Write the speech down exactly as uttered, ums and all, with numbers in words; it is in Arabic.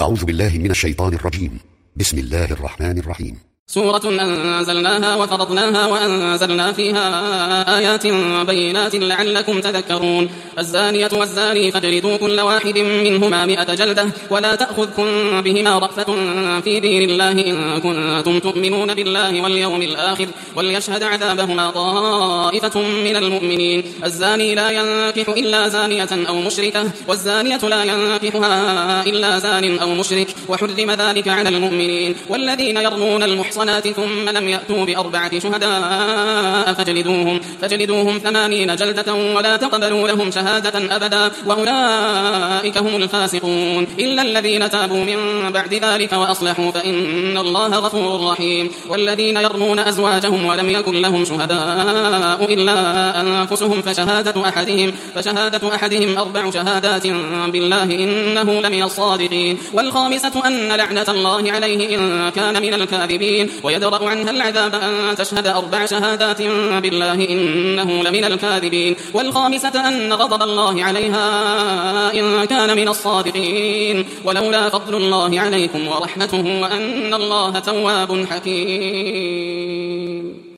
أعوذ بالله من الشيطان الرجيم. بسم الله الرحمن الرحيم. سورة أنزلناها وفرضناها وأنزلنا فيها آيات بينات لعلكم تذكرون. الزانية والزاني فاجلدوا كل واحد منهما مئة جلدة ولا تأخذكم بهما رأفة في دين الله إن كنتم تؤمنون بالله واليوم الآخر وليشهد عذابهما طائفة من المؤمنين. الزاني لا ينكح إلا زانية أو مشركة والزانية لا ينكحها إلا زان أو مشرك وحرم ذلك على المؤمنين. والذين يرمون المحصنات ثم لم يأتوا بأربعة شهداء فاجلدوهم, فاجلدوهم ثمانين جلدة ولا تقبلوا لهم شهادة أبدا وأولئك هم الفاسقون. إلا الذين تابوا من بعد ذلك وأصلحوا فإن الله غفور رحيم. والذين يرمون أزواجهم ولم يكن لهم شهداء إلا أنفسهم فشهادة أحدهم, فشهادة أحدهم أربع شهادات بالله إنه لمن الصادقين. والخامسة أن لعنة الله عليه إن كان من الكاذبين ويدرأ عنها العذاب أن تشهد أربع شهادات بالله إنه لمن الكاذبين. والخامسة أن غضب الله عليها إن كان من الصادقين. ولولا فضل الله عليكم ورحمته وأن الله تواب حكيم.